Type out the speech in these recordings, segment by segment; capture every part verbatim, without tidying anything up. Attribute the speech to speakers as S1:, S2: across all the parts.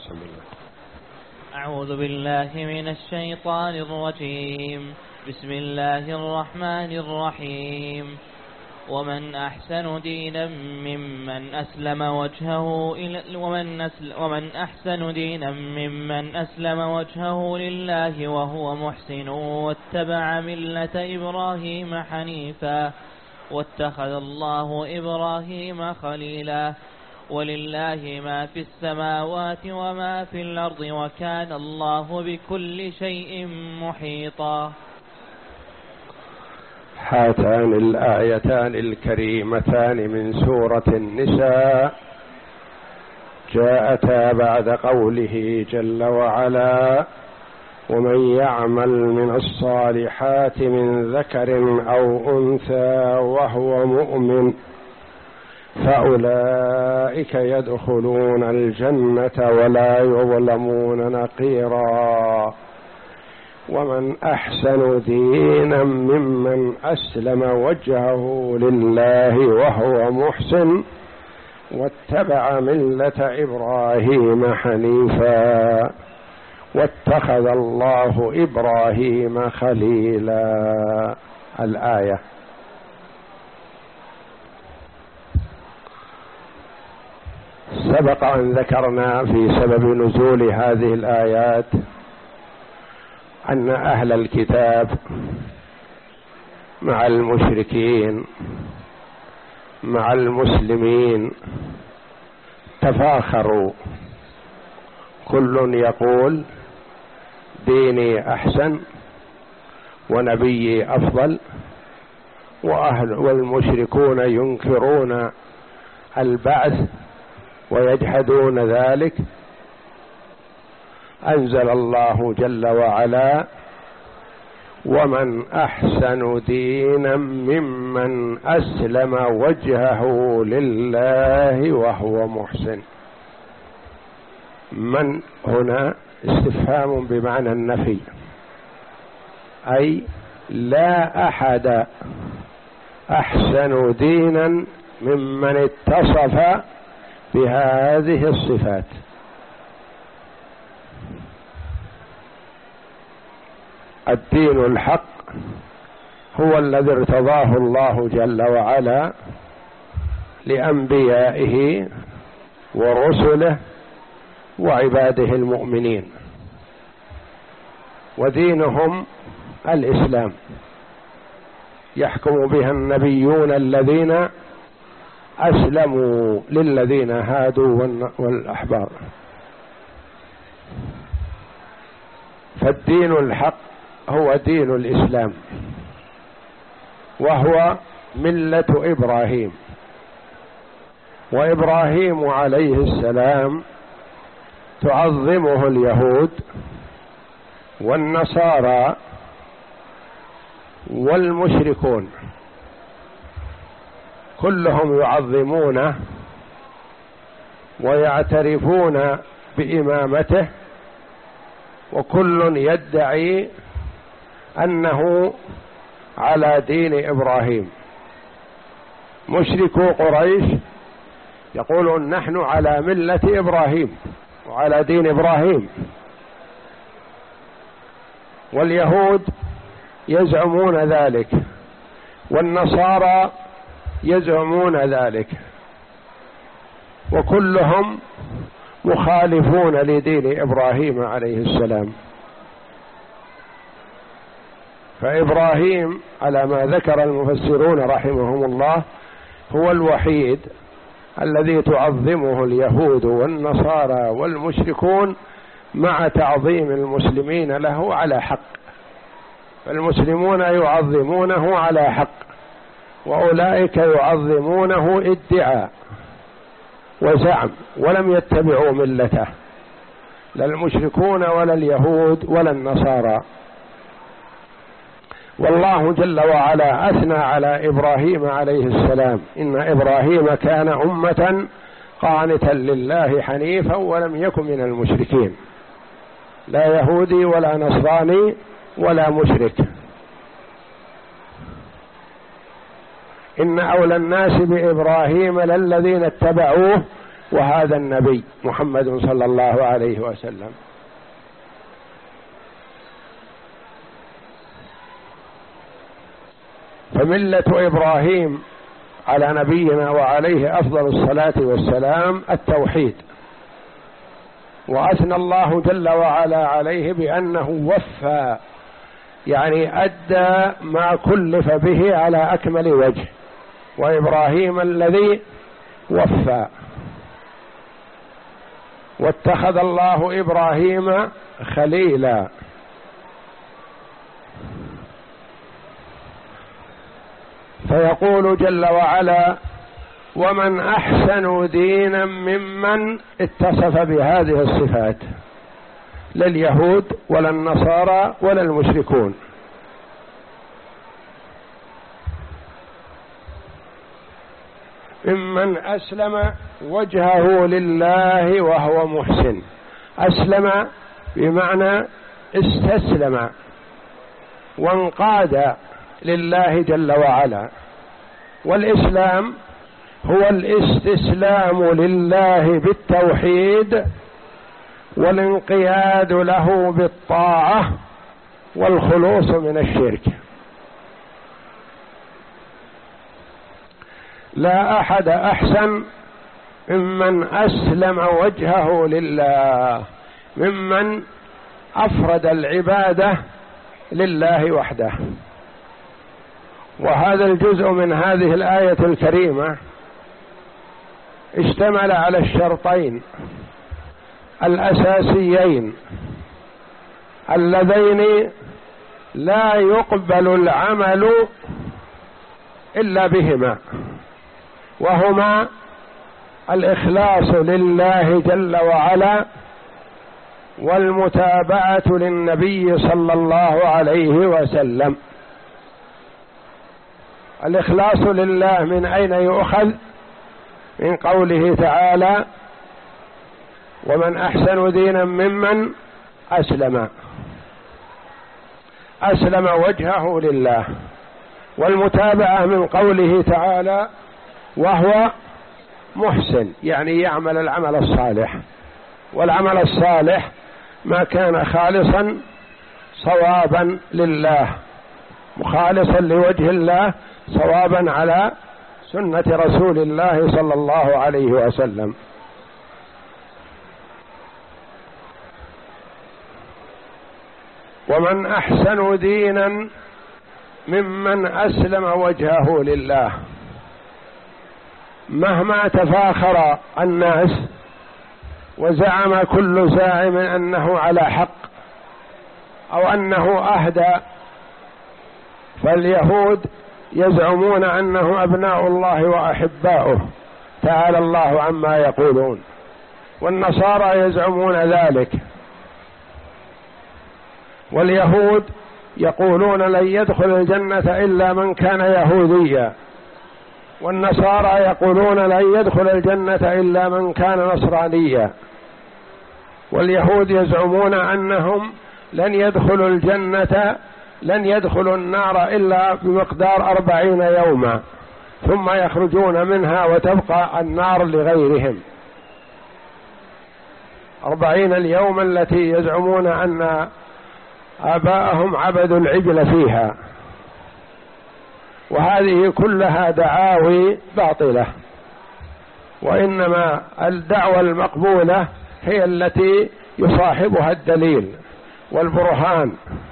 S1: بسم الله.
S2: أعوذ بالله من الشيطان الرجيم. بسم الله الرحمن الرحيم. ومن أحسن دينا ممن أسلم وجهه إلى ومن, أسل ومن أحسن دينا ممن أسلم وجهه لله وهو محسن واتبع ملة إبراهيم حنيفا واتخذ الله إبراهيم خليلا ولله ما في السماوات وما في الأرض وكان الله بكل شيء محيطا.
S1: هاتان الآيتان الكريمتان من سورة النساء جاءتا بعد قوله جل وعلا: ومن يعمل من الصالحات من ذكر أو أنثى وهو مؤمن فأولئك يدخلون الجنة ولا يظلمون نقيرا. ومن أحسن دينا ممن أسلم وجهه لله وهو محسن واتبع ملة إبراهيم حنيفا واتخذ الله إبراهيم خليلا. الآية. سبق أن ذكرنا في سبب نزول هذه الآيات أن أهل الكتاب مع المشركين مع المسلمين تفاخروا، كل يقول ديني أحسن ونبيي أفضل، وأهل والمشركون ينكرون البعث ويجحدون ذلك. أنزل الله جل وعلا: ومن أحسن دينا ممن أسلم وجهه لله وهو محسن. من هنا استفهام بمعنى النفي، أي لا أحد أحسن دينا ممن اتصف بهذه الصفات. الدين الحق هو الذي ارتضاه الله جل وعلا لأنبيائه ورسله وعباده المؤمنين، ودينهم الإسلام يحكم بها النبيون الذين أسلموا للذين هادوا والأحبار. فالدين الحق هو دين الإسلام، وهو ملة إبراهيم. وإبراهيم عليه السلام تعظمه اليهود والنصارى والمشركون، كلهم يعظمونه ويعترفون بإمامته، وكل يدعي أنه على دين إبراهيم. مشركو قريش يقولون نحن على ملة إبراهيم وعلى دين إبراهيم، واليهود يزعمون ذلك والنصارى يزعمون ذلك، وكلهم مخالفون لدين إبراهيم عليه السلام. فإبراهيم على ما ذكر المفسرون رحمهم الله هو الوحيد الذي تعظمه اليهود والنصارى والمشركون مع تعظيم المسلمين له على حق. فالمسلمون يعظمونه على حق، وأولئك يعظمونه ادعاء وزعم، ولم يتبعوا ملته، لا المشركون ولا اليهود ولا النصارى. والله جل وعلا أثنى على إبراهيم عليه السلام: إن إبراهيم كان أمة قانتا لله حنيفا ولم يكن من المشركين، لا يهودي ولا نصراني ولا مشرك. إن أولى الناس بإبراهيم للذين اتبعوه وهذا النبي محمد صلى الله عليه وسلم. فملة إبراهيم على نبينا وعليه أفضل الصلاة والسلام التوحيد، وأثنى الله جل وعلا عليه بأنه وفى، يعني أدى ما كلف به على أكمل وجه، وإبراهيم الذي وفى. واتخذ الله إبراهيم خليلا، فيقول جل وعلا: ومن أحسن دينا ممن اتصف بهذه الصفات، لا اليهود ولا النصارى ولا المشركون. ممن أسلم وجهه لله وهو محسن. أسلم بمعنى استسلم وانقاد لله جل وعلا، والإسلام هو الاستسلام لله بالتوحيد والانقياد له بالطاعة والخلوص من الشرك. لا أحد أحسن ممن أسلم وجهه لله، ممن أفرد العبادة لله وحده. وهذا الجزء من هذه الآية الكريمة اشتمل على الشرطين الأساسيين اللذين لا يقبل العمل إلا بهما، وهما الإخلاص لله جل وعلا والمتابعة للنبي صلى الله عليه وسلم. الإخلاص لله من أين يؤخذ؟ من قوله تعالى: ومن أحسن دينا ممن أسلم أسلم وجهه لله. والمتابعة من قوله تعالى: وهو محسن، يعني يعمل العمل الصالح. والعمل الصالح ما كان خالصا صوابا لله، مخالصا لوجه الله، صوابا على سنة رسول الله صلى الله عليه وسلم. ومن أحسن دينا ممن أسلم وجهه لله. مهما تفاخر الناس وزعم كل زاعم أنه على حق أو أنه أهدى، فاليهود يزعمون أنه أبناء الله وأحباؤه تعالى الله عما يقولون، والنصارى يزعمون ذلك. واليهود يقولون لن يدخل الجنة إلا من كان يهوديا، والنصارى يقولون لن يدخل الجنة إلا من كان نصرانيا. واليهود يزعمون أنهم لن يدخلوا الجنة لن يدخلوا النار إلا بمقدار أربعين يوما، ثم يخرجون منها وتبقى النار لغيرهم. أربعين اليوم التي يزعمون أن آباءهم عبدوا العجل فيها. وهذه كلها دعاوي باطلة، وإنما الدعوة المقبولة هي التي يصاحبها الدليل والبرهان،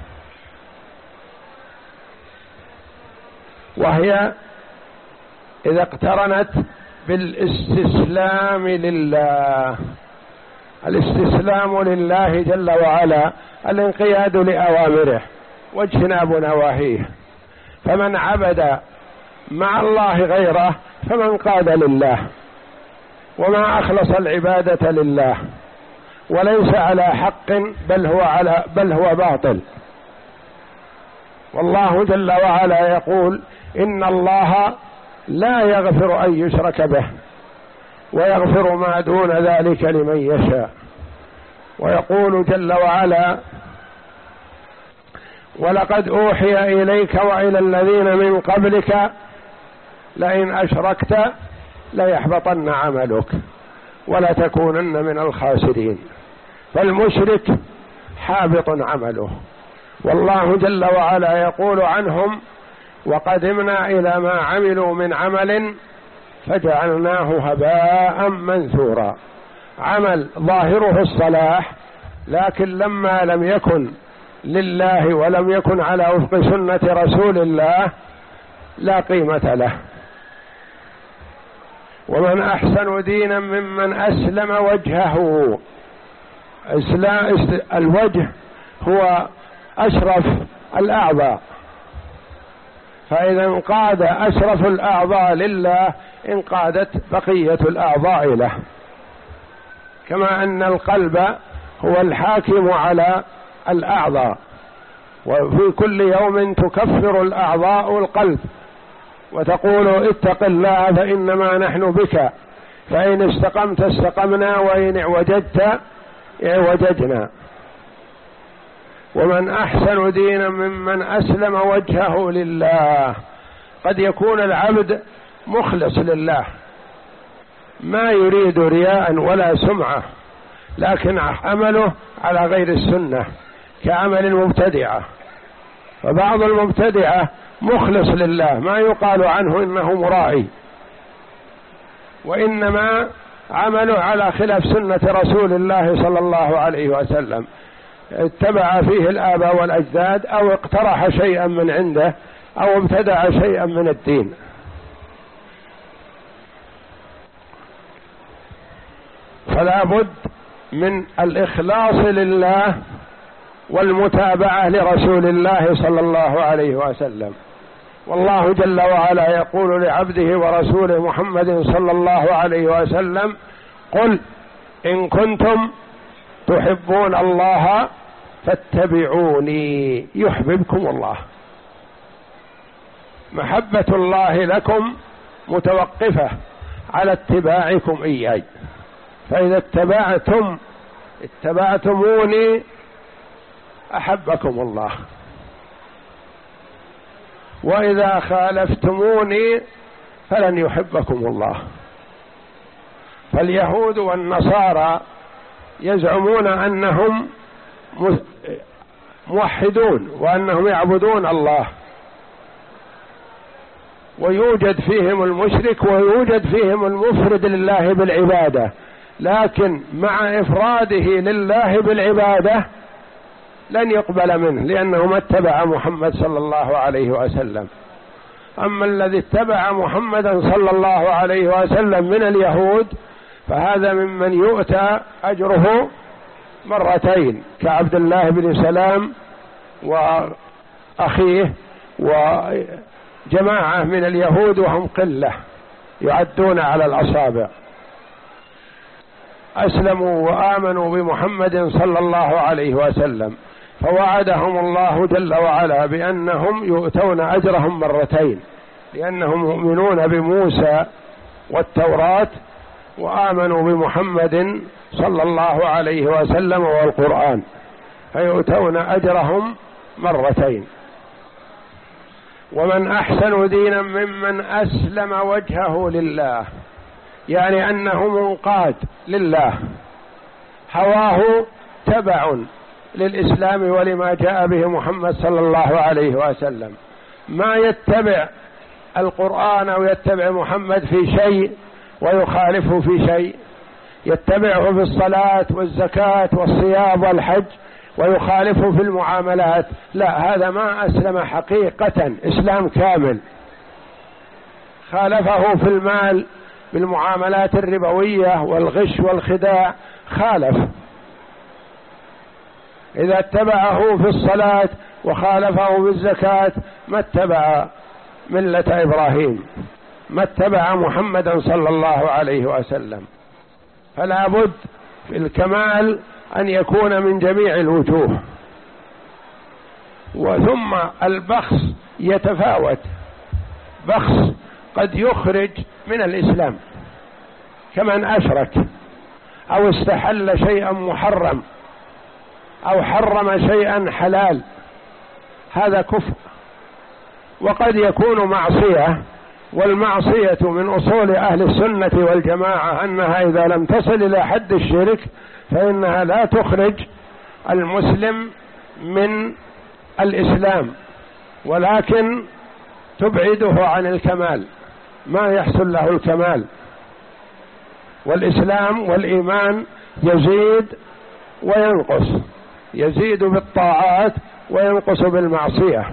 S1: وهي إذا اقترنت بالاستسلام لله. الاستسلام لله جل وعلا الانقياد لأوامره واجتناب نواهيه. فمن عبد مع الله غيره فمن قاد لله، وما أخلص العبادة لله، وليس على حق بل هو على بل هو باطل. والله جل وعلا يقول: إن الله لا يغفر أن يشرك به ويغفر ما دون ذلك لمن يشاء. ويقول جل وعلا: ولقد أوحي إليك وإلى الذين من قبلك لئن أشركت ليحبطن عملك ولا تكونن من الخاسرين. فالمشرك حابط عمله، والله جل وعلا يقول عنهم: وقدمنا إلى ما عملوا من عمل فجعلناه هباء منثورا. عمل ظاهره الصلاح، لكن لما لم يكن لله ولم يكن على وفق سنة رسول الله لا قيمة له. ومن أحسن دينا ممن أسلم وجهه. الوجه هو أشرف الأعضاء، فإذا انقاد أشرف الأعضاء لله انقادت بقية الأعضاء له، كما أن القلب هو الحاكم على الأعضاء، وفي كل يوم تكفر الأعضاء القلب وتقول: اتق الله فإنما نحن بك، فإن استقمت استقمنا وإن اعوججت اعوججنا. ومن أحسن دينا ممن أسلم وجهه لله. قد يكون العبد مخلص لله، ما يريد رياء ولا سمعة، لكن عمله على غير السنة كعمل المبتدعة. فبعض المبتدعة مخلص لله، ما يقال عنه إنه مرائي، وإنما عمله على خلاف سنة رسول الله صلى الله عليه وسلم، اتبع فيه الآباء والأجداد، أو اقترح شيئا من عنده، أو ابتدع شيئا من الدين. فلا بد من الإخلاص لله والمتابعة لرسول الله صلى الله عليه وسلم. والله جل وعلا يقول لعبده ورسوله محمد صلى الله عليه وسلم: قل إن كنتم تحبون الله فاتبعوني يحببكم الله. محبة الله لكم متوقفة على اتباعكم إياي، فإذا اتبعتم اتبعتموني أحبكم الله، وإذا خالفتموني فلن يحبكم الله. فاليهود والنصارى يزعمون أنهم موحدون وأنهم يعبدون الله، ويوجد فيهم المشرك ويوجد فيهم المفرد لله بالعبادة، لكن مع إفراده لله بالعبادة لن يقبل منه، لأنه ما اتبع محمد صلى الله عليه وسلم. أما الذي اتبع محمدا صلى الله عليه وسلم من اليهود فهذا ممن يؤتى أجره مرتين، كعبد الله بن سلام وأخيه وجماعة من اليهود وهم قلة يعدون على الأصابع، أسلموا وآمنوا بمحمد صلى الله عليه وسلم، فوعدهم الله جل وعلا بأنهم يؤتون أجرهم مرتين، لأنهم مؤمنون بموسى والتوراة وآمنوا بمحمد صلى الله عليه وسلم والقرآن، فيؤتون أجرهم مرتين. ومن أحسن دينا ممن أسلم وجهه لله، يعني أنه منقاد لله، هواه تبع للإسلام ولما جاء به محمد صلى الله عليه وسلم، ما يتبع القرآن أو يتبع محمد في شيء ويخالفه في شيء، يتبعه في الصلاة والزكاة والصيام والحج ويخالفه في المعاملات، لا، هذا ما أسلم حقيقة إسلام كامل. خالفه في المال بالمعاملات الربوية والغش والخداع، خالف. إذا اتبعه في الصلاة وخالفه في الزكاة ما اتبع ملة إبراهيم، ما اتبع محمدا صلى الله عليه وسلم. فلا بد في الكمال أن يكون من جميع الوجوه. وثم البخس يتفاوت، بخس قد يخرج من الإسلام كمن أشرك أو استحل شيئا محرم أو حرم شيئا حلال، هذا كفر. وقد يكون معصية والمعصية من أصول أهل السنة والجماعة أنها إذا لم تصل إلى حد الشرك فإنها لا تخرج المسلم من الإسلام، ولكن تبعده عن الكمال، ما يحصل له الكمال. والإسلام والإيمان يزيد وينقص، يزيد بالطاعات وينقص بالمعصية.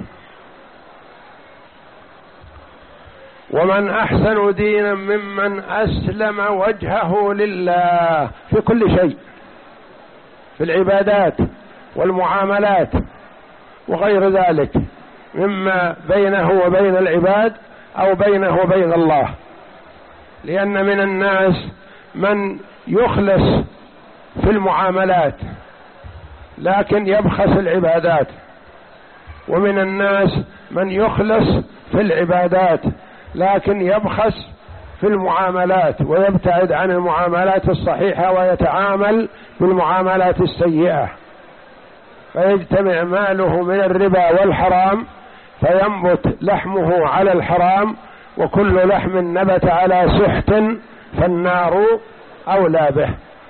S1: ومن أحسن دينا ممن أسلم وجهه لله في كل شيء، في العبادات والمعاملات وغير ذلك مما بينه وبين العباد أو بينه وبين الله. لأن من الناس من يخلص في المعاملات لكن يبخس العبادات، ومن الناس من يخلص في العبادات لكن يبخس في المعاملات ويبتعد عن المعاملات الصحيحة ويتعامل بالمعاملات السيئة، فيجتمع ماله من الربا والحرام فينبت لحمه على الحرام، وكل لحم نبت على سحت فالنار أولى به.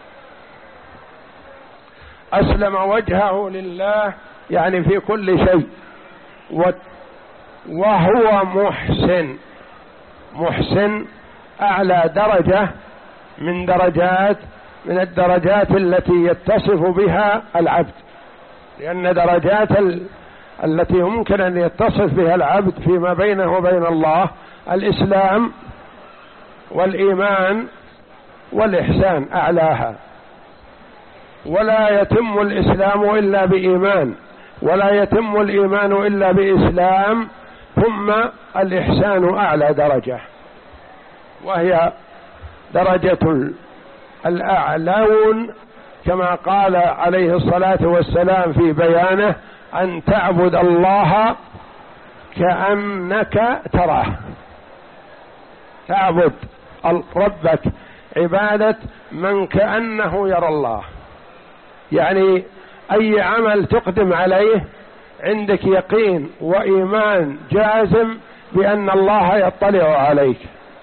S1: أسلم وجهه لله يعني في كل شيء، وهو محسن. محسن أعلى درجة من درجات من الدرجات التي يتصف بها العبد، لأن درجات ال... التي يمكن أن يتصف بها العبد فيما بينه وبين الله الإسلام والإيمان والإحسان أعلاها، ولا يتم الإسلام إلا بإيمان، ولا يتم الإيمان إلا بإسلام، ثم الإحسان أعلى درجة، وهي درجة الأعلون كما قال عليه الصلاة والسلام في بيانه: أن تعبد الله كأنك تراه. تعبد ربك عبادة من كأنه يرى الله، يعني أي عمل تقدم عليه عندك يقين وإيمان جازم بأن الله يطلع عليك،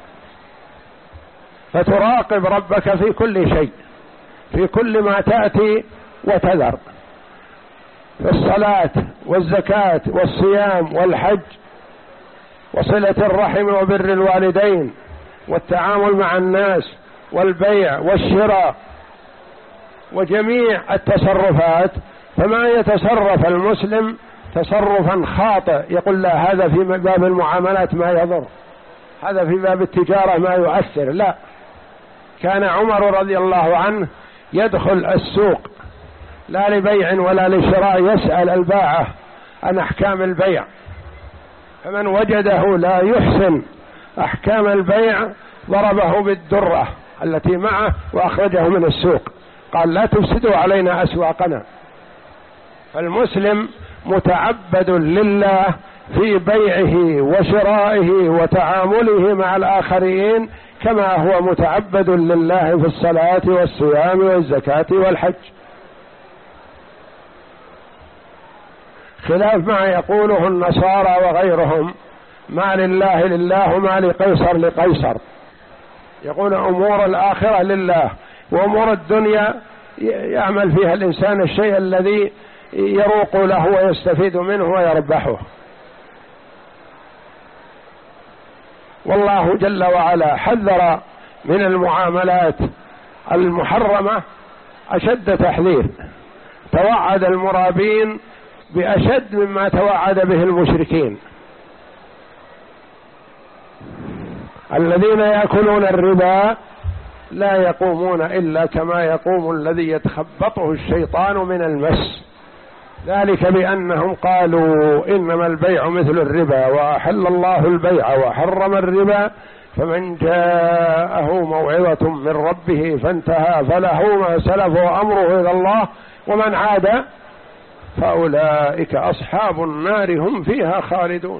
S1: فتراقب ربك في كل شيء، في كل ما تأتي وتذر، في الصلاة والزكاة والصيام والحج وصلة الرحم وبر الوالدين والتعامل مع الناس والبيع والشراء وجميع التصرفات. فما يتصرف المسلم تصرفا خاطئ يقول لا هذا في باب المعاملات ما يضر، هذا في باب التجارة ما يؤثر، لا. كان عمر رضي الله عنه يدخل السوق لا لبيع ولا لشراء، يسأل الباعة عن أحكام البيع، فمن وجده لا يحسن أحكام البيع ضربه بالدرة التي معه وأخرجه من السوق، قال لا تفسدوا علينا أسواقنا. فالمسلم متعبد لله في بيعه وشرائه وتعامله مع الآخرين كما هو متعبد لله في الصلاة والصيام والزكاة والحج، خلاف ما يقوله النصارى وغيرهم: ما لله لله وما لقيصر لقيصر. يقول أمور الآخرة لله، وأمور الدنيا يعمل فيها الإنسان الشيء الذي يروق له ويستفيد منه ويربحه. والله جل وعلا حذر من المعاملات المحرمة أشد تحذير، توعد المرابين بأشد مما توعد به المشركين. الذين يأكلون الربا لا يقومون إلا كما يقوم الذي يتخبطه الشيطان من المس، ذلك بأنهم قالوا إنما البيع مثل الربا وأحل الله البيع وحرم الربا، فمن جاءه موعظة من ربه فانتهى فله ما سلف وأمره إلى الله ومن عاد فأولئك أصحاب النار هم فيها خالدون.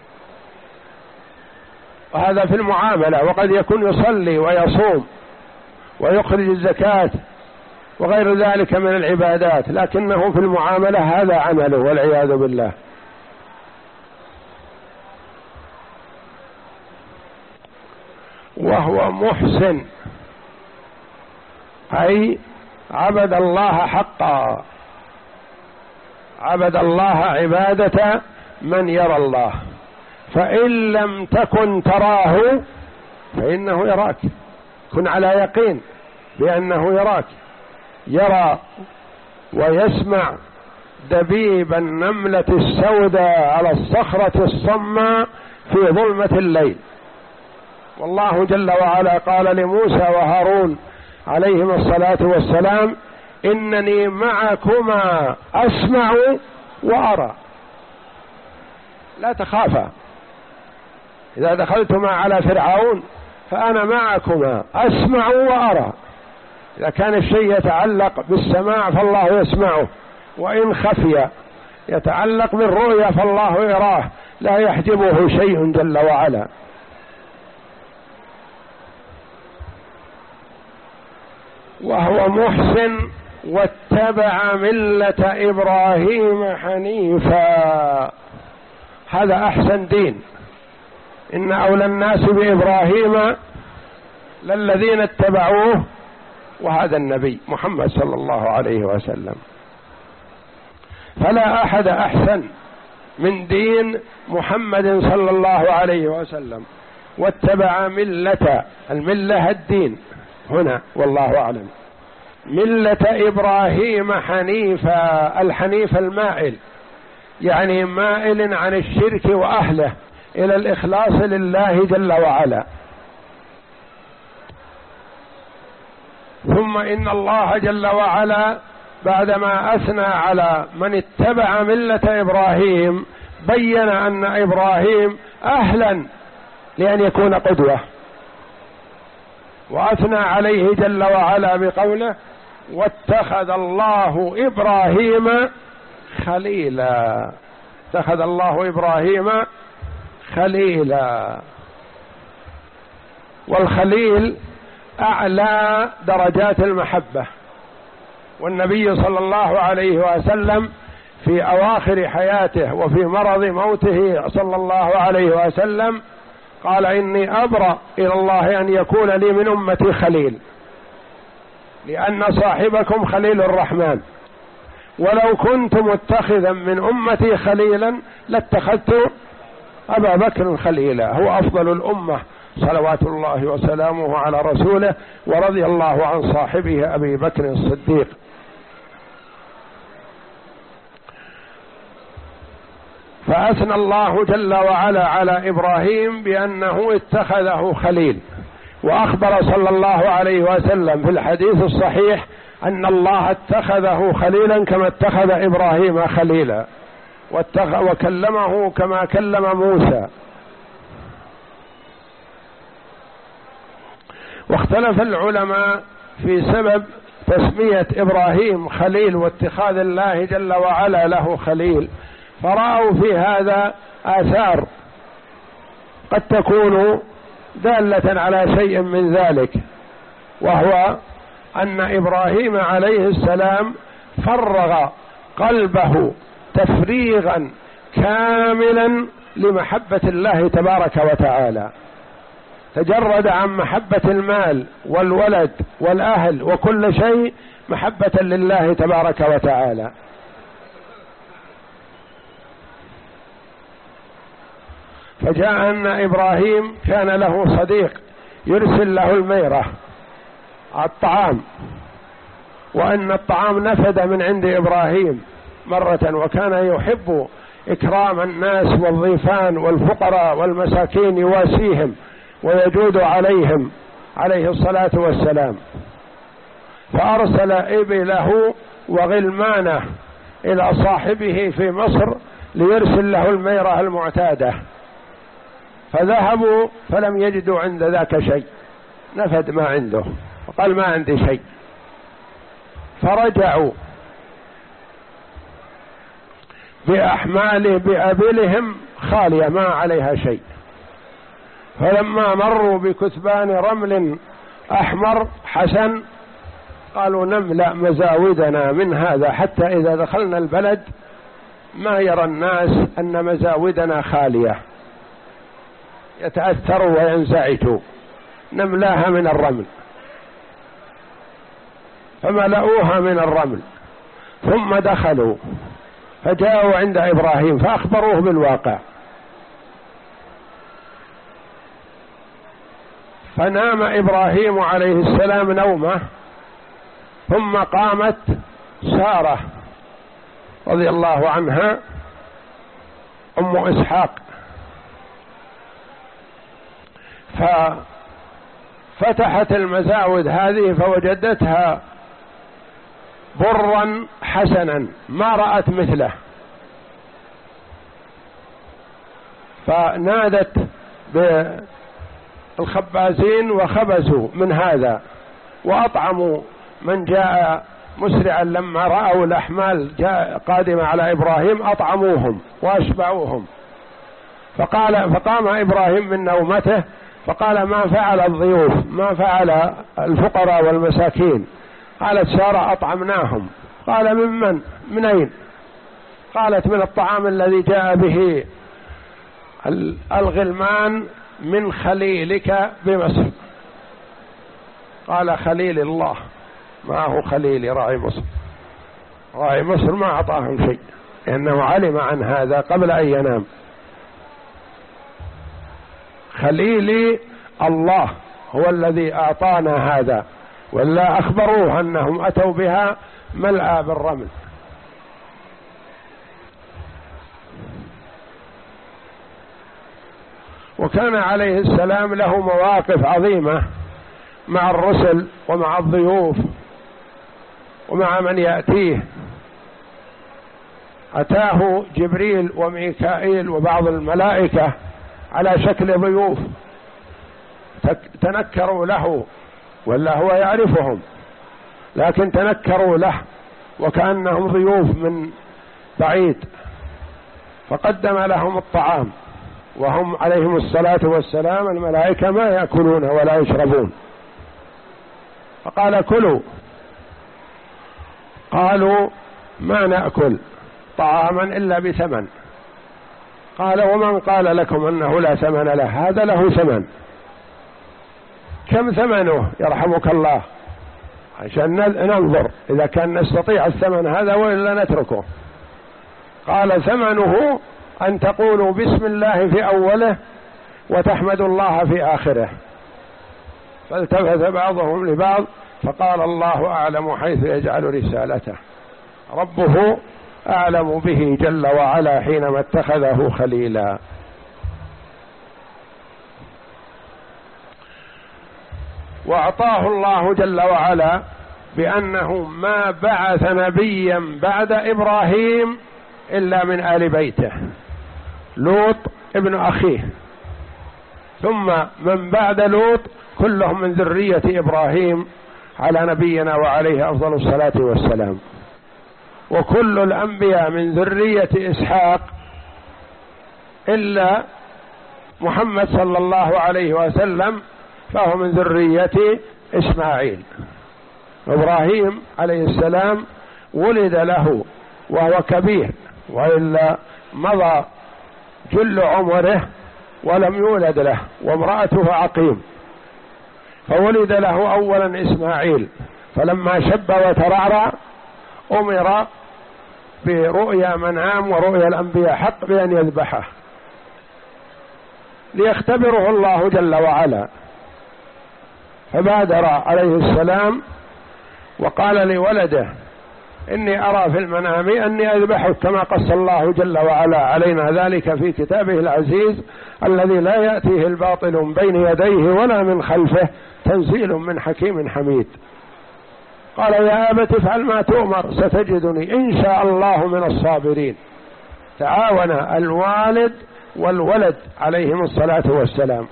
S1: وهذا في المعاملة، وقد يكون يصلي ويصوم ويخرج الزكاة وغير ذلك من العبادات، لكنه في المعاملة هذا عمله والعياذ بالله. وهو محسن، أي عبد الله حقا، عبد الله عبادة من يرى الله، فإن لم تكن تراه فإنه يراك، كن على يقين بأنه يراك، يرى ويسمع دبيب النملة السوداء على الصخرة الصماء في ظلمة الليل. والله جل وعلا قال لموسى وهارون عليهما الصلاة والسلام: إنني معكما أسمع وأرى، لا تخافا، إذا دخلتما على فرعون فأنا معكما أسمع وأرى. إذا كان الشيء يتعلق بالسماع فالله يسمعه، وإن خفي يتعلق بالرؤية فالله يراه، لا يحجبه شيء جل وعلا. وهو محسن واتبع ملة إبراهيم حنيفا، هذا أحسن دين. إن أولى الناس بإبراهيم للذين اتبعوه، وهذا النبي محمد صلى الله عليه وسلم، فلا أحد أحسن من دين محمد صلى الله عليه وسلم. واتبع ملة، الملة الدين هنا والله أعلم، ملة إبراهيم حنيفا، الحنيف المائل، يعني مائل عن الشرك وأهله إلى الإخلاص لله جل وعلا. ثم إن الله جل وعلا بعدما أثنى على من اتبع ملة إبراهيم بين أن إبراهيم أهلا لأن يكون قدوة، وأثنى عليه جل وعلا بقوله: واتخذ الله إبراهيم خليلا، اتخذ الله إبراهيم خليلا. والخليل أعلى درجات المحبة، والنبي صلى الله عليه وسلم في أواخر حياته وفي مرض موته صلى الله عليه وسلم قال: إني أبرأ إلى الله أن يكون لي من أمتي خليل، لأن صاحبكم خليل الرحمن، ولو كنت متخذا من أمتي خليلا لاتخذت أبا بكر خليلا، هو أفضل الأمة صلوات الله وسلامه على رسوله، ورضي الله عن صاحبه أبي بكر الصديق. فأثنى الله جل وعلا على إبراهيم بأنه اتخذه خليل، وأخبر صلى الله عليه وسلم في الحديث الصحيح أن الله اتخذه خليلا كما اتخذ إبراهيم خليلا، وكلمه كما كلم موسى. واختلف العلماء في سبب تسمية إبراهيم خليل واتخاذ الله جل وعلا له خليل، فرأوا في هذا آثار قد تكون دالة على شيء من ذلك، وهو أن إبراهيم عليه السلام فرغ قلبه تفريغا كاملا لمحبة الله تبارك وتعالى، تجرد عن محبة المال والولد والأهل وكل شيء محبة لله تبارك وتعالى. فجاء أن إبراهيم كان له صديق يرسل له الميرة الطعام، وأن الطعام نفد من عند إبراهيم مرة، وكان يحب إكرام الناس والضيفان والفقراء والمساكين، يواسيهم ويجود عليهم عليه الصلاة والسلام، فأرسل إبله وغلمانه إلى صاحبه في مصر ليرسل له الميرة المعتادة، فذهبوا فلم يجدوا عند ذاك شيء، نفد ما عنده، وقال: ما عندي شيء. فرجعوا بأحماله بأبلهم خالية ما عليها شيء، فلما مروا بكثبان رمل أحمر حسن قالوا: نملأ مزاودنا من هذا حتى إذا دخلنا البلد ما يرى الناس أن مزاودنا خالية، يتأثروا وينزعجوا، نملاها من الرمل، فملؤوها من الرمل، ثم دخلوا فجاءوا عند إبراهيم فأخبروه بالواقع، فنام إبراهيم عليه السلام نومه، ثم قامت سارة رضي الله عنها أم إسحاق ففتحت المزاود هذه فوجدتها برا حسنا ما رأت مثله، فنادت بالخبازين وخبزوا من هذا وأطعموا من جاء مسرعا لما رأوا الأحمال جاء قادمة على إبراهيم أطعموهم وأشبعوهم. فقال فقام إبراهيم من نومته فقال ما فعل الضيوف، ما فعل الفقراء والمساكين؟ قالت سارة أطعمناهم. قال ممن؟ من أين؟ قالت من الطعام الذي جاء به الغلمان من خليلك بمصر. قال خليل الله، ما هو خليل راعي مصر، راعي مصر ما أعطاهم شيء لأنه علم عن هذا قبل أن ينام. خليلي الله هو الذي أعطانا هذا، ولا أخبروه أنهم أتوا بها ملأى بالرمل. وكان عليه السلام له مواقف عظيمة مع الرسل ومع الضيوف ومع من يأتيه. أتاه جبريل وميكائيل وبعض الملائكة على شكل ضيوف تنكروا له، ولا هو يعرفهم لكن تنكروا له وكأنهم ضيوف من بعيد، فقدم لهم الطعام وهم عليهم الصلاة والسلام الملائكة ما يأكلون ولا يشربون، فقال كلوا. قالوا ما نأكل طعاما إلا بثمن. قال ومن قال لكم أنه لا ثمن له؟ هذا له ثمن. كم ثمنه يرحمك الله عشان ننظر إذا كان نستطيع الثمن هذا وإلا نتركه. قال ثمنه أن تقولوا بسم الله في أوله وتحمدوا الله في آخره. فالتفت بعضهم لبعض فقال الله أعلم حيث يجعل رسالته، ربه أعلم به جل وعلا حينما اتخذه خليلا. وأعطاه الله جل وعلا بأنه ما بعث نبيا بعد إبراهيم إلا من آل بيته، لوط ابن أخيه، ثم من بعد لوط كلهم من ذرية إبراهيم على نبينا وعليه أفضل الصلاة والسلام. وكل الأنبياء من ذرية إسحاق إلا محمد صلى الله عليه وسلم فهو من ذرية إسماعيل. إبراهيم عليه السلام ولد له وهو كبير، وإلا مضى جل عمره ولم يولد له، وامرأته عقيم، فولد له أولا إسماعيل، فلما شب وترعرع أمر برؤيا منام ورؤيا الأنبياء حق بأن يذبحه ليختبره الله جل وعلا. فبادر عليه السلام وقال لولده إني أرى في المنام أني أذبحك كما قص الله جل وعلا علينا ذلك في كتابه العزيز الذي لا يأتيه الباطل من بين يديه ولا من خلفه تنزيل من حكيم حميد. قال يا أبت افعل ما تؤمر ستجدني إن شاء الله من الصابرين. تعاون الوالد والولد عليهم الصلاة والسلام،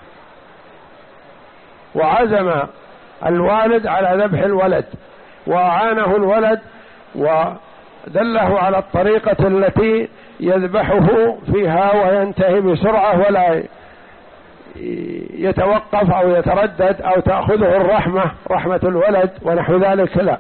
S1: وعزم الوالد على ذبح الولد وأعانه الولد ودله على الطريقة التي يذبحه فيها وينتهي بسرعة ولا يتوقف أو يتردد أو تأخذه الرحمة رحمة الولد ونحو ذلك، لا.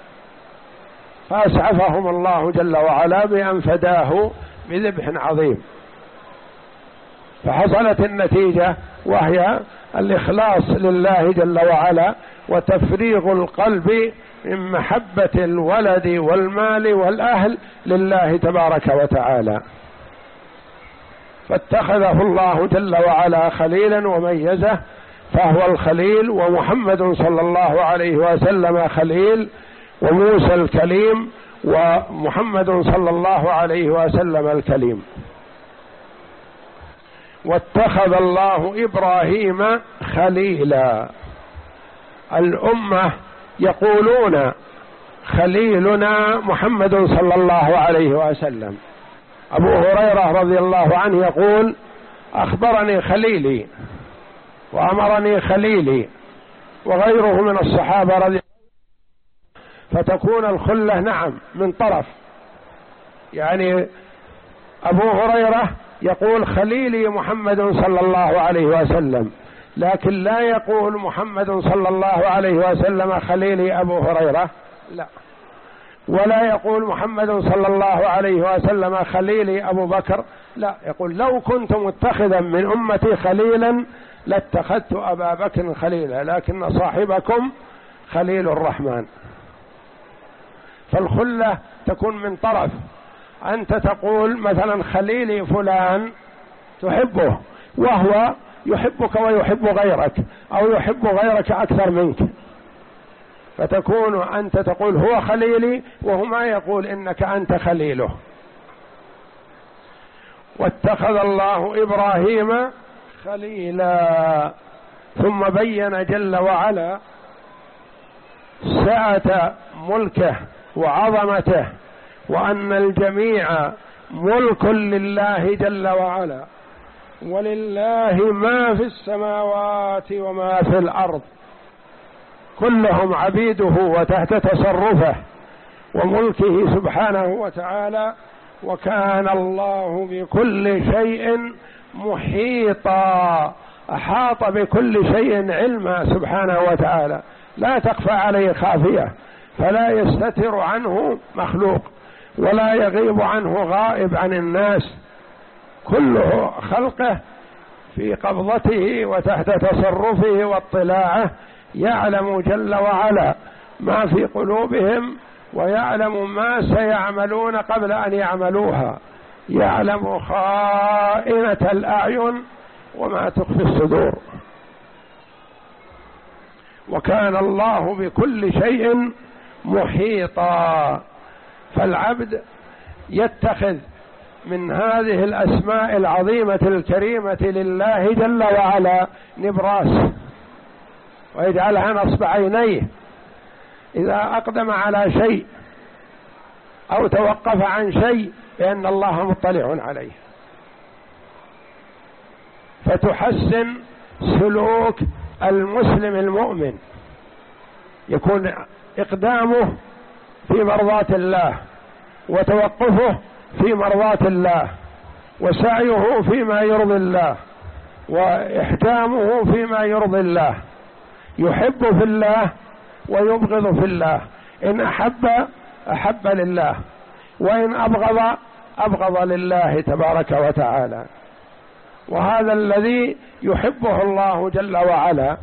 S1: فأسعفهم الله جل وعلا بأن فداه بذبح عظيم. فحصلت النتيجة وهي الإخلاص لله جل وعلا وتفريغ القلب من محبة الولد والمال والأهل لله تبارك وتعالى، فاتخذه الله جل وعلا خليلا وميزه، فهو الخليل، ومحمد صلى الله عليه وسلم خليل، وموسى الكليم، ومحمد صلى الله عليه وسلم الكليم. واتخذ الله إبراهيم خليلا. الأمة يقولون خليلنا محمد صلى الله عليه وسلم. أبو هريرة رضي الله عنه يقول: أخبرني خليلي وأمرني خليلي، وغيره من الصحابة رضي الله عنه. فتكون الخلة نعم من طرف، يعني أبو هريرة يقول خليلي محمد صلى الله عليه وسلم، لكن لا يقول محمد صلى الله عليه وسلم خليلي أبو هريرة، لا، ولا يقول محمد صلى الله عليه وسلم خليلي أبو بكر، لا، يقول لو كنت متخذا من أمتي خليلا لاتخذت أبا بكر خليلا، لكن صاحبكم خليل الرحمن. فالخلة تكون من طرف، أنت تقول مثلا خليلي فلان تحبه وهو يحبك ويحب غيرك، أو يحب غيرك أكثر منك، فتكون أنت تقول هو خليلي وهو ما يقول إنك أنت خليله. واتخذ الله إبراهيم خليلا. ثم بين جل وعلا سعة ملكه وعظمته، وأن الجميع ملك لله جل وعلا، ولله ما في السماوات وما في الأرض، كلهم عبيده وتحت تصرفه وملكه سبحانه وتعالى. وكان الله بكل شيء محيطا، أحاط بكل شيء علما سبحانه وتعالى، لا تخفى عليه خافية، فلا يستتر عنه مخلوق ولا يغيب عنه غائب عن الناس، كله خلقه في قبضته وتحت تصرفه واطلاعه، يعلم جل وعلا ما في قلوبهم، ويعلم ما سيعملون قبل أن يعملوها، يعلم خائنة الأعين وما تخفي الصدور. وكان الله بكل شيء محيطا. فالعبد يتخذ من هذه الأسماء العظيمة الكريمة لله جل وعلا نبراس، ويجعلها نصب عينيه إذا أقدم على شيء أو توقف عن شيء، لأن الله مطلع عليه، فتحسن سلوك المسلم المؤمن، يكون إقدامه في مرضاة الله، وتوقفه في مرضاة الله، وسعيه فيما يرضي الله، وإحكامه فيما يرضي الله، يحب في الله ويبغض في الله، إن أحب أحب لله، وإن أبغض أبغض لله تبارك وتعالى. وهذا الذي يحبه الله جل وعلا.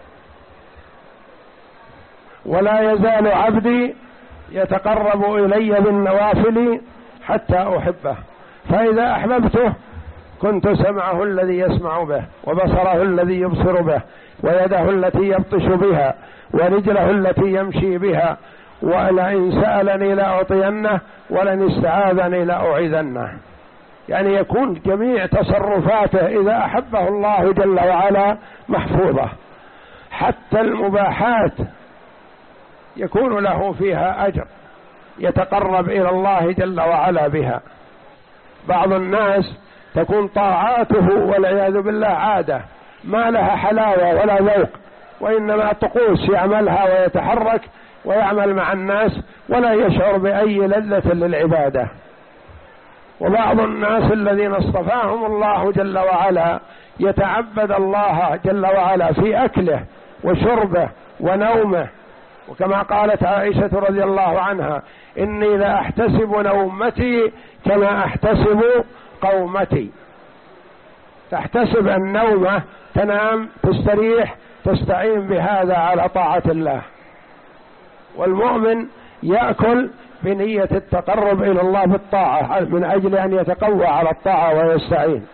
S1: ولا يزال عبدي يتقرب إلي بالنوافل حتى أحبه، فإذا أحببته كنت سمعه الذي يسمع به، وبصره الذي يبصر به، ويده التي يبطش بها، ورجله التي يمشي بها، ولئن سألني لأعطينه، ولئن استعاذني لأعيذنه. يعني يكون جميع تصرفاته إذا أحبه الله جل وعلا محفوظة، حتى المباحات يكون له فيها أجر يتقرب إلى الله جل وعلا بها. بعض الناس تكون طاعاته والعياذ بالله عادة ما لها حلاوة ولا ذوق، وإنما طقوس يعملها ويتحرك ويعمل مع الناس ولا يشعر بأي لذة للعبادة. وبعض الناس الذين اصطفاهم الله جل وعلا يتعبد الله جل وعلا في أكله وشربه ونومه، وكما قالت عائشة رضي الله عنها: إني لا أحتسب نومتي كما أحتسب قومتي. تحتسب النومة تنام تستريح تستعين بهذا على طاعة الله. والمؤمن يأكل بنية التقرب إلى الله بالطاعة من أجل أن يتقوى على الطاعة ويستعين.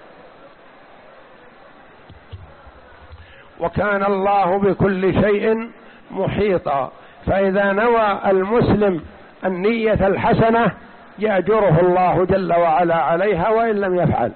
S1: وكان الله بكل شيء محيطا، فإذا نوى المسلم النية الحسنة يأجره الله جل وعلا عليها وإن لم يفعل،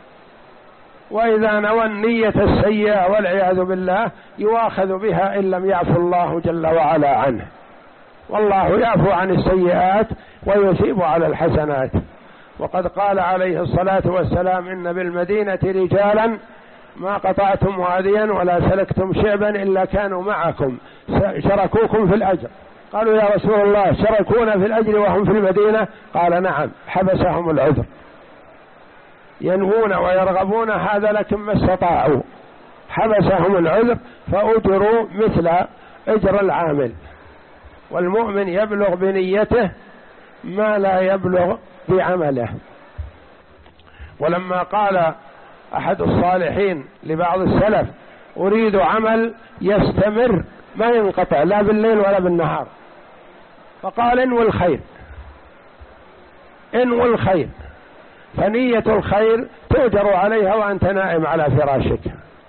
S1: وإذا نوى النية السيئة والعياذ بالله يؤاخذ بها إن لم يعفو الله جل وعلا عنه. والله يعفو عن السيئات ويثيب على الحسنات. وقد قال عليه الصلاة والسلام: إن بالمدينة رجالا ما قطعتم واديا ولا سلكتم شعبا إلا كانوا معكم شركوكم في الأجر. قالوا: يا رسول الله شركونا في الأجر وهم في المدينة؟ قال: نعم، حبسهم العذر. ينوون ويرغبون هذا لكن ما استطاعوا، حبسهم العذر فأجروا مثل أجر العامل. والمؤمن يبلغ بنيته ما لا يبلغ بعمله. ولما قال أحد الصالحين لبعض السلف: أريد عمل يستمر ما ينقطع لا بالليل ولا بالنهار، فقال: انوي الخير، انوي الخير، فنية الخير تؤجر عليها وأنت نائم على فراشك.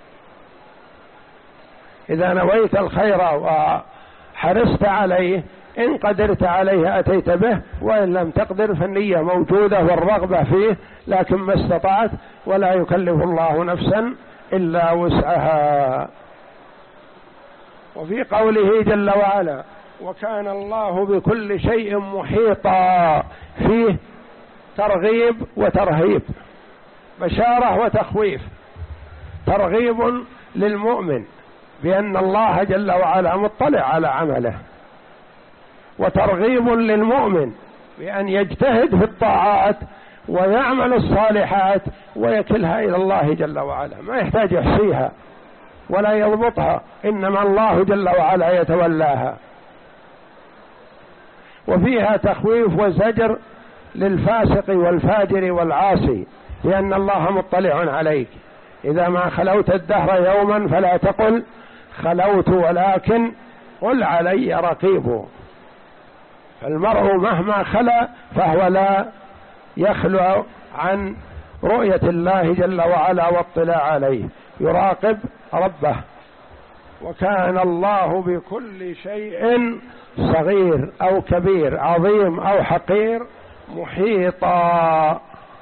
S1: إذا نويت الخير وحرصت عليه إن قدرت عليه أتيت به، وإن لم تقدر فالنية موجودة والرغبة فيه، لكن ما استطعت، ولا يكلف الله نفسا إلا وسعها. وفي قوله جل وعلا: وكان الله بكل شيء محيطا، فيه ترغيب وترهيب، بشارة وتخويف. ترغيب للمؤمن بأن الله جل وعلا مطلع على عمله، وترغيب للمؤمن بأن يجتهد في الطاعات ويعمل الصالحات ويكلها إلى الله جل وعلا، ما يحتاج يحصيها ولا يضبطها، إنما الله جل وعلا يتولاها. وفيها تخويف وزجر للفاسق والفاجر والعاصي، لأن الله مطلع عليك. إذا ما خلوت الدهر يوما فلا تقل خلوت، ولكن قل علي رقيب. فالمرء مهما خلا فهو لا يخلو عن رؤية الله جل وعلا واطلاع عليه، يراقب ربه. وكان الله بكل شيء صغير أو كبير، عظيم أو حقير، محيطا.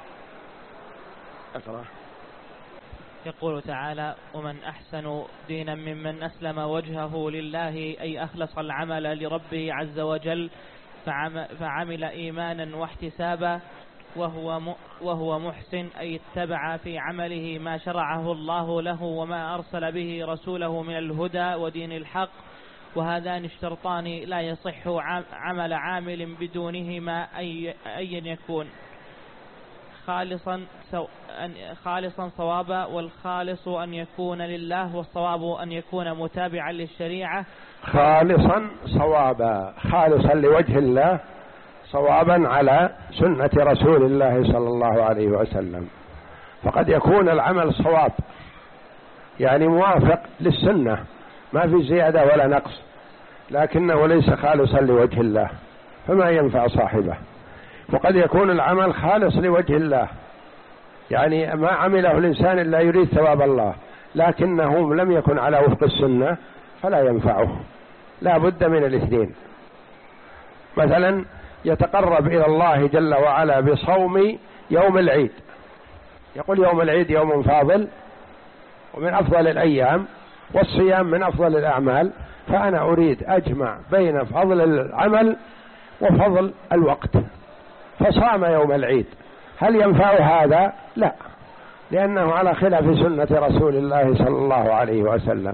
S1: أقرأ.
S2: يقول تعالى: ومن أحسن دينا ممن أسلم وجهه لله، أي أخلص العمل لربه عز وجل فعمل إيمانا واحتسابا، وهو وهو محسن، أي اتبع في عمله ما شرعه الله له وما أرسل به رسوله من الهدى ودين الحق. وهذان الشرطان لا يصح عمل عامل بدونهما أيا يكون، خالصا خالصا صوابا، والخالص أن يكون لله، والصواب أن يكون متابعا للشريعة.
S1: خالصا صوابا، خالصا لوجه الله، صوابا على سنة رسول الله صلى الله عليه وسلم. فقد يكون العمل صواب، يعني موافق للسنة، ما في زيادة ولا نقص، لكنه ليس خالصا لوجه الله فما ينفع صاحبه. وقد يكون العمل خالص لوجه الله، يعني ما عمله الإنسان إلا يريد ثواب الله، لكنه لم يكن على وفق السنة فلا ينفعه. لا بد من الاثنين. مثلا يتقرب إلى الله جل وعلا بصوم يوم العيد، يقول يوم العيد يوم فاضل ومن أفضل الأيام، والصيام من أفضل الأعمال، فأنا أريد أجمع بين فضل العمل وفضل الوقت، فصام يوم العيد. هل ينفع هذا؟ لا، لأنه على خلاف سنة رسول الله صلى الله عليه وسلم.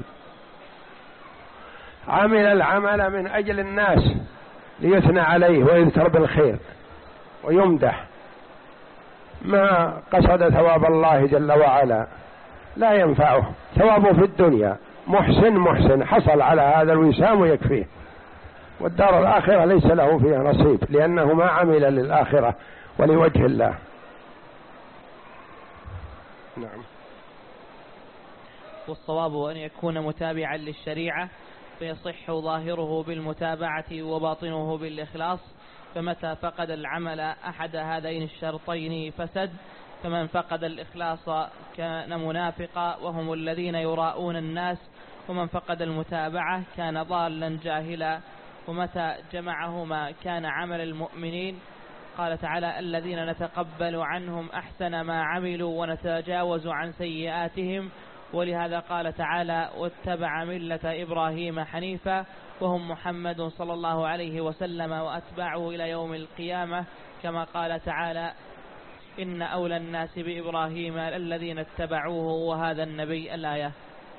S1: عمل العمل من أجل الناس ليثنى عليه ويذكر بالخير ويمدح، ما قصد ثواب الله جل وعلا، لا ينفعه. ثوابه في الدنيا محسن محسن حصل على هذا الوسام ويكفيه، والدار الآخرة ليس له فيها نصيب، لأنه ما عمل للآخرة ولوجه الله. نعم.
S2: والصواب أن يكون متابعا للشريعة فيصح ظاهره بالمتابعة وباطنه بالإخلاص، فمتى فقد العمل أحد هذين الشرطين فسد، فمن فقد الإخلاص كان منافقا وهم الذين يراءون الناس، ومن فقد المتابعة كان ضالا جاهلا، ومتى جمعهما كان عمل المؤمنين. قال تعالى: الذين نتقبل عنهم أحسن ما عملوا ونتجاوز عن سيئاتهم. ولهذا قال تعالى: واتبع ملة إبراهيم حنيفا، وهم محمد صلى الله عليه وسلم وأتباعه إلى يوم القيامة، كما قال تعالى: إن أولى الناس بإبراهيم الذين اتبعوه وهذا النبي. الآية.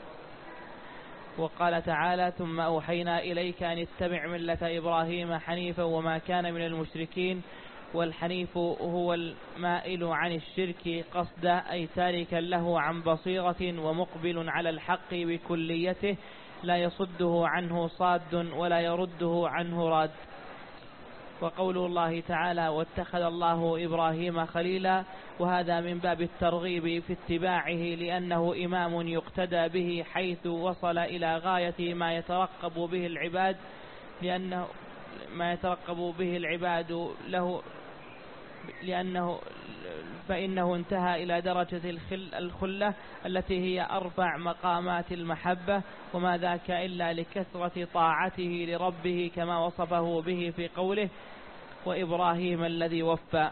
S2: وقال تعالى: ثم أوحينا إليك أن اتبع ملة إبراهيم حنيفا وما كان من المشركين. والحنيف هو المائل عن الشرك قصدا، أي تاركا له عن بصيرة ومقبل على الحق بكليته، لا يصده عنه صاد ولا يرده عنه راد. وقول الله تعالى: واتخذ الله إبراهيم خليلا، وهذا من باب الترغيب في اتباعه، لأنه إمام يقتدى به حيث وصل إلى غاية ما يترقب به العباد، لأنه ما يترقب به العباد له، لأنه فإنه انتهى إلى درجة الخل الخلة التي هي أرفع مقامات المحبة، وما ذاك إلا لكثرة طاعته لربه، كما وصفه به في قوله: وإبراهيم الذي وفى.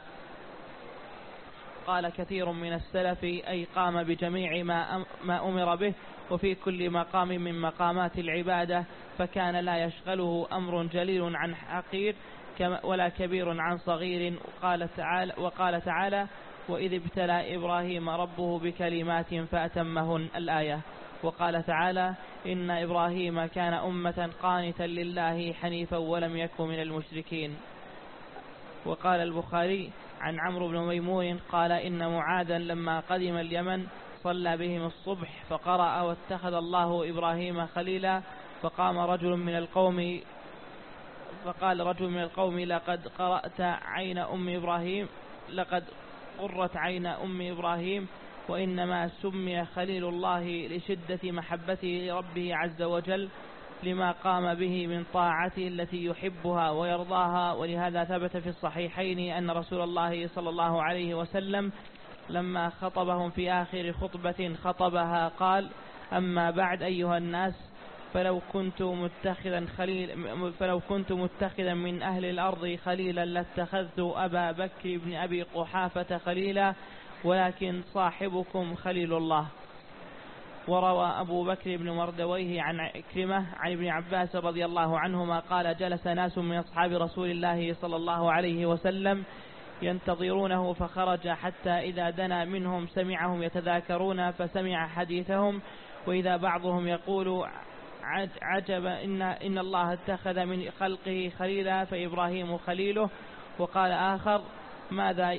S2: قال كثير من السلف: أي قام بجميع ما, ما أمر به، وفي كل مقام من مقامات العبادة، فكان لا يشغله أمر جليل عن حقير ولا كبير عن صغير. وقال تعالى, وقال تعالى: وإذ ابتلى إبراهيم ربه بكلمات فأتمهن. الآية. وقال تعالى: إن إبراهيم كان أمة قانتا لله حنيفا ولم يكن من المشركين. وقال البخاري عن عمرو بن ميمون قال: إن معاذا لما قدم اليمن صلى بهم الصبح فقرأ: واتخذ الله إبراهيم خليلا، فقام رجل من القوم فقال رجل من القوم: لقد قرأت عين أم إبراهيم لقد قرت عين أم إبراهيم، وإنما سمي خليل الله لشدة محبته لربه عز وجل، لما قام به من طاعته التي يحبها ويرضاها. ولهذا ثبت في الصحيحين أن رسول الله صلى الله عليه وسلم لما خطبهم في آخر خطبة خطبها قال: أما بعد أيها الناس، فلو كنت متخذا خليل فلو كنت متخذا من أهل الأرض خليلا لاتخذت أبا بكر بن أبي قحافة خليلا، ولكن صاحبكم خليل الله. وروى أبو بكر بن مردويه عن عكرمة عن ابن عباس رضي الله عنهما قال: جلس ناس من أصحاب رسول الله صلى الله عليه وسلم ينتظرونه، فخرج حتى إذا دنا منهم سمعهم يتذاكرون فسمع حديثهم، وإذا بعضهم يقول: عجب إن, إن الله اتخذ من خلقه خليلا فإبراهيم خليله. وقال آخر: ماذا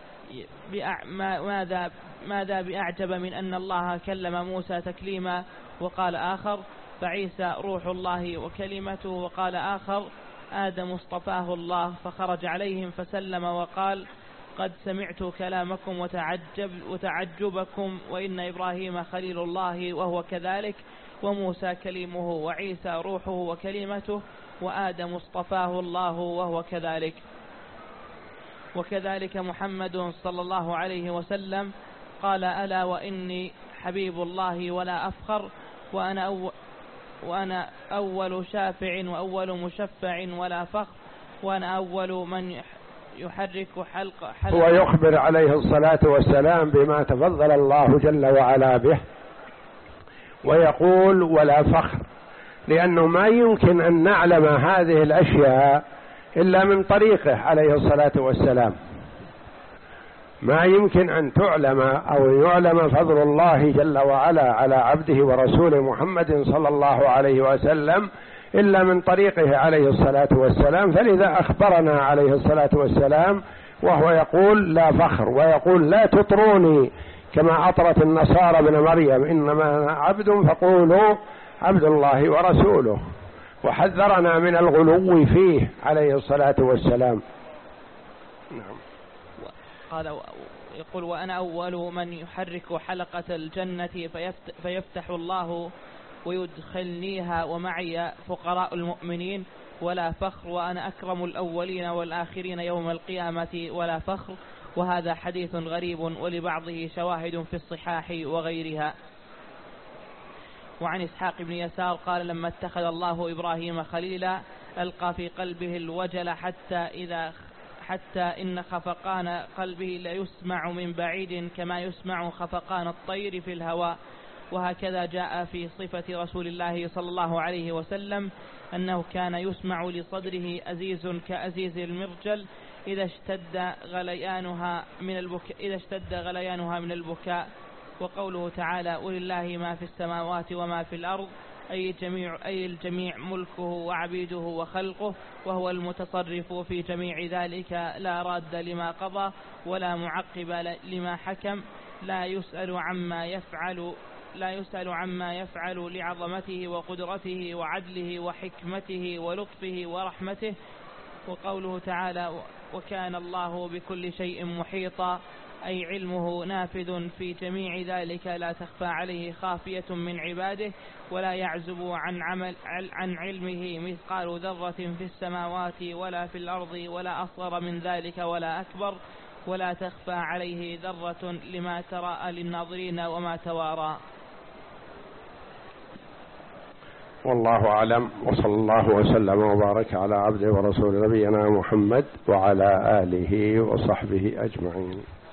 S2: ماذا ماذا بأعجب من أن الله كلم موسى تكليما. وقال آخر: فعيسى روح الله وكلمته. وقال آخر: آدم اصطفاه الله. فخرج عليهم فسلم وقال: قد سمعت كلامكم وتعجب وتعجبكم، وإن إبراهيم خليل الله وهو كذلك، وموسى كليمه، وعيسى روحه وكلمته، وآدم اصطفاه الله وهو كذلك، وكذلك محمد صلى الله عليه وسلم. قال: ألا وإني حبيب الله ولا أفخر، وأنا أول, وأنا أول شافع وأول مشفع ولا فخر، وأنا أول من يحرك حلق, حلق
S1: هو يخبر عليه الصلاة والسلام بما تفضل الله جل وعلا به، ويقول: ولا فخر، لأنه ما يمكن أن نعلم هذه الأشياء إلا من طريقه عليه الصلاة والسلام. ما يمكن أن تعلم أو يعلم فضل الله جل وعلا على عبده ورسوله محمد صلى الله عليه وسلم إلا من طريقه عليه الصلاة والسلام. فلذا أخبرنا عليه الصلاة والسلام وهو يقول: لا فخر، ويقول: لا تطروني كما أطرت النصارى ابن مريم، إنما أنا عبد فقولوا عبد الله ورسوله. وحذرنا من الغلو فيه عليه الصلاة والسلام. نعم.
S2: قال يقول وأنا أول من يحرك حلقة الجنة فيفتح الله ويدخلنيها ومعي فقراء المؤمنين ولا فخر، وأنا أكرم الأولين والآخرين يوم القيامة ولا فخر. وهذا حديث غريب ولبعضه شواهد في الصحاح وغيرها. وعن إسحاق بن يسار قال لما اتخذ الله إبراهيم خليلا ألقى في قلبه الوجل حتى إذا حتى إن خفقان قلبه لا يسمع من بعيد كما يسمع خفقان الطير في الهواء. وهكذا جاء في صفة رسول الله صلى الله عليه وسلم أنه كان يسمع لصدره أزيز كأزيز المرجل إذا اشتد غليانها من البكاء إذا اشتد غليانها من البكاء. وقوله تعالى ولله ما في السماوات وما في الأرض أي الجميع, أي الجميع ملكه وعبيده وخلقه وهو المتصرف في جميع ذلك لا راد لما قضى ولا معقب لما حكم لا يسأل عما يفعل لا يسأل عما يفعل لعظمته وقدرته وعدله وحكمته ولطفه ورحمته. وقوله تعالى وكان الله بكل شيء محيطا أي علمه نافذ في جميع ذلك لا تخفى عليه خافية من عباده ولا يعزب عن, عمل عن علمه مثقال ذرة في السماوات ولا في الأرض ولا أصغر من ذلك ولا أكبر ولا تخفى عليه ذرة لما تراءى للناظرين وما توارى.
S1: والله أعلم، وصلى الله وسلم وبارك على عبده ورسول نبينا محمد وعلى آله وصحبه أجمعين.